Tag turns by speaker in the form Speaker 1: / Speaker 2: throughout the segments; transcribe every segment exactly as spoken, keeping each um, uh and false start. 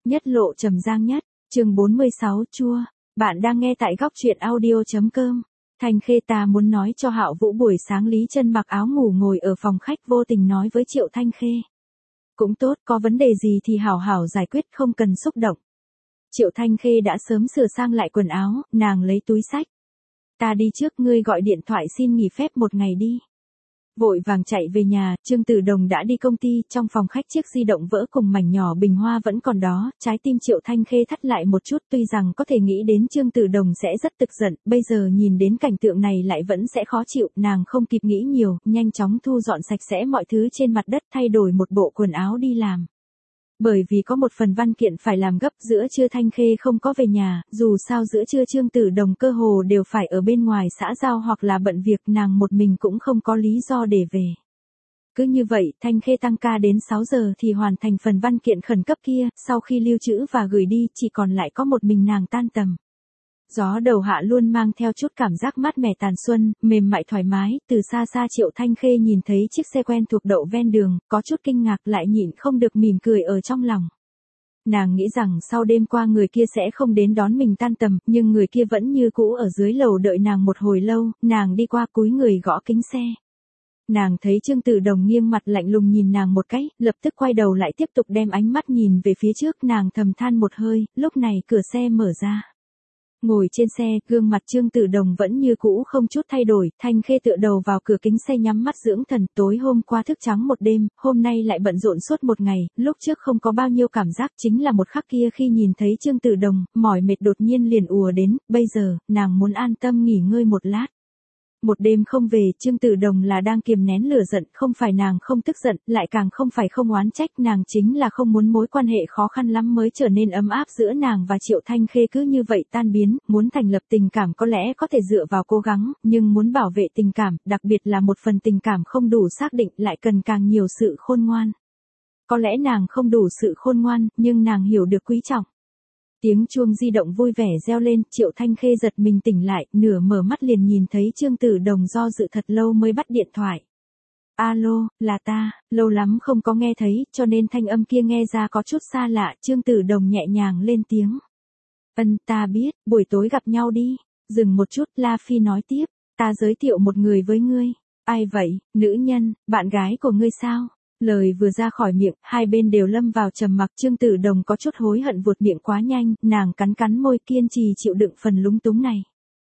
Speaker 1: Nhất lộ trầm giang nhất, chương bốn mươi sáu chua. Bạn đang nghe tại góc truyện audio.com. Thanh Khê ta muốn nói cho Hạo Vũ buổi sáng Lý Chân mặc áo ngủ ngồi ở phòng khách vô tình nói với Triệu Thanh Khê. Cũng tốt, có vấn đề gì thì hảo hảo giải quyết, không cần xúc động. Triệu Thanh Khê đã sớm sửa sang lại quần áo, nàng lấy túi xách. Ta đi trước, ngươi gọi điện thoại xin nghỉ phép một ngày đi. Vội vàng chạy về nhà, Trương Tử Đồng đã đi công ty, trong phòng khách chiếc di động vỡ cùng mảnh nhỏ bình hoa vẫn còn đó, trái tim Triệu Thanh Khê thắt lại một chút, tuy rằng có thể nghĩ đến Trương Tử Đồng sẽ rất tức giận, bây giờ nhìn đến cảnh tượng này lại vẫn sẽ khó chịu, nàng không kịp nghĩ nhiều, nhanh chóng thu dọn sạch sẽ mọi thứ trên mặt đất, thay đổi một bộ quần áo đi làm. Bởi vì có một phần văn kiện phải làm gấp, giữa trưa Thanh Khê không có về nhà, dù sao giữa trưa Trương Tử Đồng cơ hồ đều phải ở bên ngoài xã giao hoặc là bận việc, nàng một mình cũng không có lý do để về. Cứ như vậy, Thanh Khê tăng ca đến sáu giờ thì hoàn thành phần văn kiện khẩn cấp kia, sau khi lưu trữ và gửi đi, chỉ còn lại có một mình nàng tan tầm. Gió đầu hạ luôn mang theo chút cảm giác mát mẻ tàn xuân, mềm mại thoải mái, từ xa xa Triệu Thanh Khê nhìn thấy chiếc xe quen thuộc đậu ven đường, có chút kinh ngạc lại nhịn không được mỉm cười ở trong lòng. Nàng nghĩ rằng sau đêm qua người kia sẽ không đến đón mình tan tầm, nhưng người kia vẫn như cũ ở dưới lầu đợi nàng một hồi lâu, nàng đi qua cúi người gõ kính xe. Nàng thấy Trương Tử Đồng nghiêng mặt lạnh lùng nhìn nàng một cái, lập tức quay đầu lại tiếp tục đem ánh mắt nhìn về phía trước, nàng thầm than một hơi, lúc này cửa xe mở ra. Ngồi trên xe, gương mặt Trương Tử Đồng vẫn như cũ không chút thay đổi, Thanh Khê tựa đầu vào cửa kính xe nhắm mắt dưỡng thần, tối hôm qua thức trắng một đêm, hôm nay lại bận rộn suốt một ngày, lúc trước không có bao nhiêu cảm giác, chính là một khắc kia khi nhìn thấy Trương Tử Đồng, mỏi mệt đột nhiên liền ùa đến, bây giờ, nàng muốn an tâm nghỉ ngơi một lát. Một đêm không về, Trương Tử Đồng là đang kiềm nén lửa giận, không phải nàng không tức giận, lại càng không phải không oán trách, nàng chính là không muốn mối quan hệ khó khăn lắm mới trở nên ấm áp giữa nàng và Triệu Thanh Khê cứ như vậy tan biến, muốn thành lập tình cảm có lẽ có thể dựa vào cố gắng, nhưng muốn bảo vệ tình cảm, đặc biệt là một phần tình cảm không đủ xác định lại cần càng nhiều sự khôn ngoan. Có lẽ nàng không đủ sự khôn ngoan, nhưng nàng hiểu được quý trọng. Tiếng chuông di động vui vẻ reo lên, Triệu Thanh Khê giật mình tỉnh lại, nửa mở mắt liền nhìn thấy Trương Tử Đồng do dự thật lâu mới bắt điện thoại. Alo, là ta, lâu lắm không có nghe thấy, cho nên thanh âm kia nghe ra có chút xa lạ, Trương Tử Đồng nhẹ nhàng lên tiếng. Ân, ta biết, buổi tối gặp nhau đi. Dừng một chút, La Phi nói tiếp, ta giới thiệu một người với ngươi. Ai vậy, nữ nhân, bạn gái của ngươi sao? Lời vừa ra khỏi miệng, hai bên đều lâm vào trầm mặc, Trương Tử Đồng có chút hối hận vuột miệng quá nhanh, nàng cắn cắn môi kiên trì chịu đựng phần lúng túng này.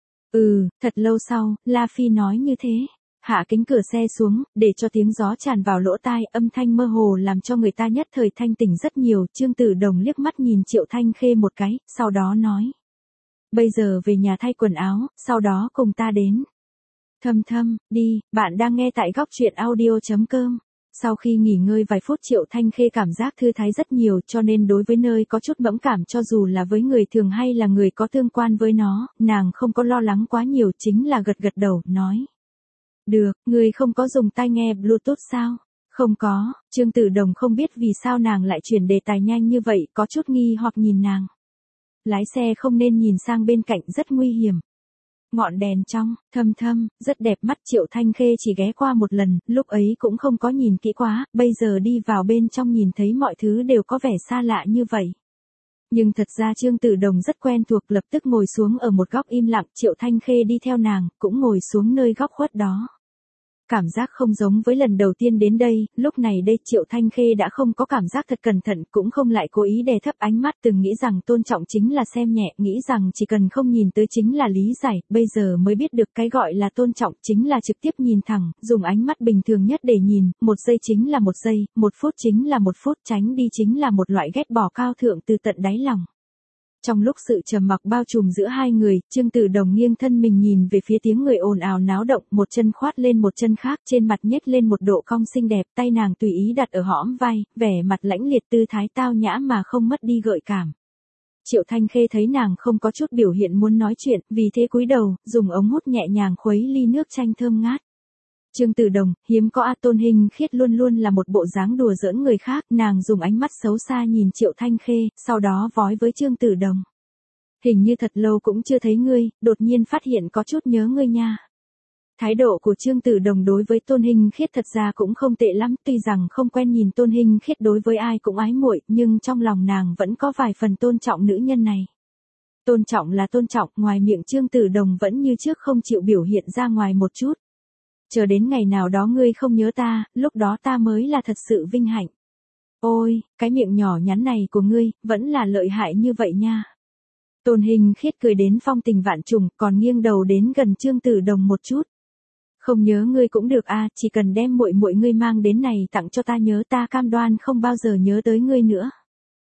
Speaker 1: Ừ, thật lâu sau, La Phi nói như thế. Hạ kính cửa xe xuống, để cho tiếng gió tràn vào lỗ tai, âm thanh mơ hồ làm cho người ta nhất thời thanh tỉnh rất nhiều, Trương Tử Đồng liếc mắt nhìn Triệu Thanh Khê một cái, sau đó nói. Bây giờ về nhà thay quần áo, sau đó cùng ta đến. Thâm thâm, đi, bạn đang nghe tại góc truyện audio.com. Sau khi nghỉ ngơi vài phút Triệu Thanh Khê cảm giác thư thái rất nhiều, cho nên đối với nơi có chút mẫn cảm cho dù là với người thường hay là người có tương quan với nó, nàng không có lo lắng quá nhiều, chính là gật gật đầu, nói. Được, người không có dùng tai nghe Bluetooth sao? Không có, Trương Tử Đồng không biết vì sao nàng lại chuyển đề tài nhanh như vậy, có chút nghi hoặc nhìn nàng. Lái xe không nên nhìn sang bên cạnh, rất nguy hiểm. Ngọn đèn trong, thâm thâm, rất đẹp mắt, Triệu Thanh Khê chỉ ghé qua một lần, lúc ấy cũng không có nhìn kỹ quá, bây giờ đi vào bên trong nhìn thấy mọi thứ đều có vẻ xa lạ như vậy. Nhưng thật ra Trương Tử Đồng rất quen thuộc, lập tức ngồi xuống ở một góc im lặng, Triệu Thanh Khê đi theo nàng, cũng ngồi xuống nơi góc khuất đó. Cảm giác không giống với lần đầu tiên đến đây, lúc này đây Triệu Thanh Khê đã không có cảm giác thật cẩn thận, cũng không lại cố ý đè thấp ánh mắt, từng nghĩ rằng tôn trọng chính là xem nhẹ, nghĩ rằng chỉ cần không nhìn tới chính là lý giải, bây giờ mới biết được cái gọi là tôn trọng chính là trực tiếp nhìn thẳng, dùng ánh mắt bình thường nhất để nhìn, một giây chính là một giây, một phút chính là một phút, tránh đi chính là một loại ghét bỏ cao thượng từ tận đáy lòng. Trong lúc sự trầm mặc bao trùm giữa hai người, Trương Tử Đồng nghiêng thân mình nhìn về phía tiếng người ồn ào náo động, một chân khoát lên một chân khác, trên mặt nhếch lên một độ cong xinh đẹp, tay nàng tùy ý đặt ở hõm vai, vẻ mặt lãnh liệt tư thái tao nhã mà không mất đi gợi cảm. Triệu Thanh Khê thấy nàng không có chút biểu hiện muốn nói chuyện, vì thế cúi đầu, dùng ống hút nhẹ nhàng khuấy ly nước chanh thơm ngát. Trương Tử Đồng, hiếm có A Tôn Hình Khiết luôn luôn là một bộ dáng đùa giỡn người khác, nàng dùng ánh mắt xấu xa nhìn Triệu Thanh Khê, sau đó vói với Trương Tử Đồng. Hình như thật lâu cũng chưa thấy ngươi, đột nhiên phát hiện có chút nhớ ngươi nha. Thái độ của Trương Tử Đồng đối với Tôn Hinh Khiết thật ra cũng không tệ lắm, tuy rằng không quen nhìn Tôn Hinh Khiết đối với ai cũng ái muội, nhưng trong lòng nàng vẫn có vài phần tôn trọng nữ nhân này. Tôn trọng là tôn trọng, ngoài miệng Trương Tử Đồng vẫn như trước không chịu biểu hiện ra ngoài một chút. Chờ đến ngày nào đó ngươi không nhớ ta, lúc đó ta mới là thật sự vinh hạnh. Ôi, cái miệng nhỏ nhắn này của ngươi, vẫn là lợi hại như vậy nha. Tôn Hinh Khiết cười đến phong tình vạn trùng, còn nghiêng đầu đến gần Trương Tử Đồng một chút. Không nhớ ngươi cũng được a, chỉ cần đem muội muội ngươi mang đến này tặng cho ta nhớ, ta cam đoan không bao giờ nhớ tới ngươi nữa.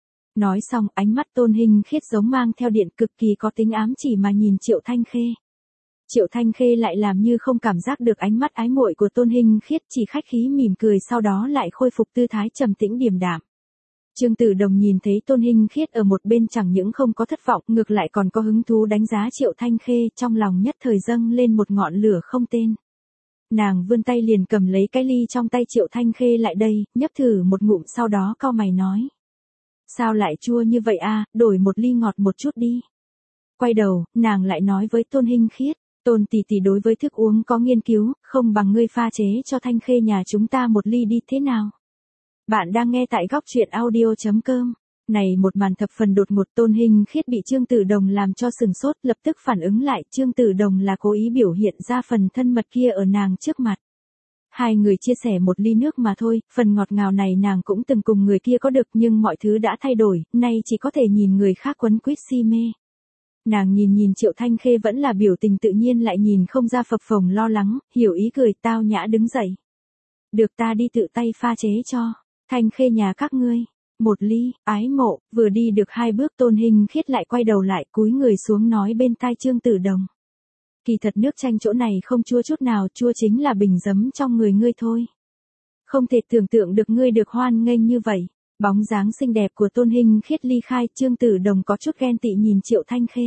Speaker 1: Nói xong, ánh mắt Tôn Hinh Khiết giống mang theo điện, cực kỳ có tính ám chỉ mà nhìn Triệu Thanh Khê. Triệu Thanh Khê lại làm như không cảm giác được ánh mắt ái muội của Tôn Hinh Khiết, chỉ khách khí mỉm cười, sau đó lại khôi phục tư thái trầm tĩnh điềm đạm. Trương Tử Đồng nhìn thấy Tôn Hinh Khiết ở một bên chẳng những không có thất vọng, ngược lại còn có hứng thú đánh giá Triệu Thanh Khê, trong lòng nhất thời dâng lên một ngọn lửa không tên. Nàng vươn tay liền cầm lấy cái ly trong tay Triệu Thanh Khê lại đây, nhấp thử một ngụm, sau đó cau mày nói. Sao lại chua như vậy a, đổi một ly ngọt một chút đi. Quay đầu, nàng lại nói với Tôn Hinh Khiết, Tôn tỷ tỷ đối với thức uống có nghiên cứu, không bằng ngươi pha chế cho Thanh Khê nhà chúng ta một ly đi, thế nào? Bạn đang nghe tại góc truyện audio chấm com. Này một màn thập phần đột ngột, Tôn Hinh Khiết bị Trương Tử Đồng làm cho sừng sốt, lập tức phản ứng lại, Trương Tử Đồng là cố ý biểu hiện ra phần thân mật kia ở nàng trước mặt. Hai người chia sẻ một ly nước mà thôi, phần ngọt ngào này nàng cũng từng cùng người kia có được, nhưng mọi thứ đã thay đổi, nay chỉ có thể nhìn người khác quấn quýt si mê. Nàng nhìn nhìn Triệu Thanh Khê vẫn là biểu tình tự nhiên, lại nhìn không ra phập phồng lo lắng, hiểu ý cười, tao nhã đứng dậy. Được, ta đi tự tay pha chế cho. Thanh Khê nhà các ngươi. Một ly, ái mộ, vừa đi được hai bước Tôn Hinh Khiết lại quay đầu lại, cúi người xuống nói bên tai Trương Tử Đồng. Kỳ thật nước chanh chỗ này không chua chút nào, chua chính là bình giấm trong người ngươi thôi. Không thể tưởng tượng được ngươi được hoan nghênh như vậy. Bóng dáng xinh đẹp của Tôn Hinh Khiết ly khai, Trương Tử Đồng có chút ghen tị nhìn Triệu Thanh Khê.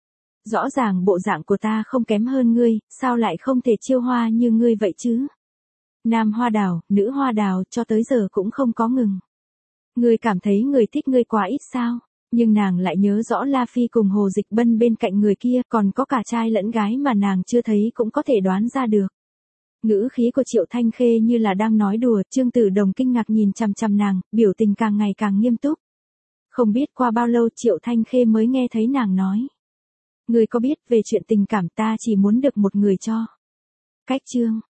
Speaker 1: Rõ ràng bộ dạng của ta không kém hơn ngươi, sao lại không thể chiêu hoa như ngươi vậy chứ? Nam hoa đào, nữ hoa đào, cho tới giờ cũng không có ngừng. Ngươi cảm thấy người thích ngươi quá ít sao? Nhưng nàng lại nhớ rõ La Phi cùng Hồ Dịch Bân bên cạnh người kia, còn có cả trai lẫn gái mà nàng chưa thấy cũng có thể đoán ra được. Ngữ khí của Triệu Thanh Khê như là đang nói đùa, Trương Tử Đồng kinh ngạc nhìn chằm chằm nàng, biểu tình càng ngày càng nghiêm túc. Không biết qua bao lâu Triệu Thanh Khê mới nghe thấy nàng nói. Ngươi có biết về chuyện tình cảm, ta chỉ muốn được một người cho. Cách chương.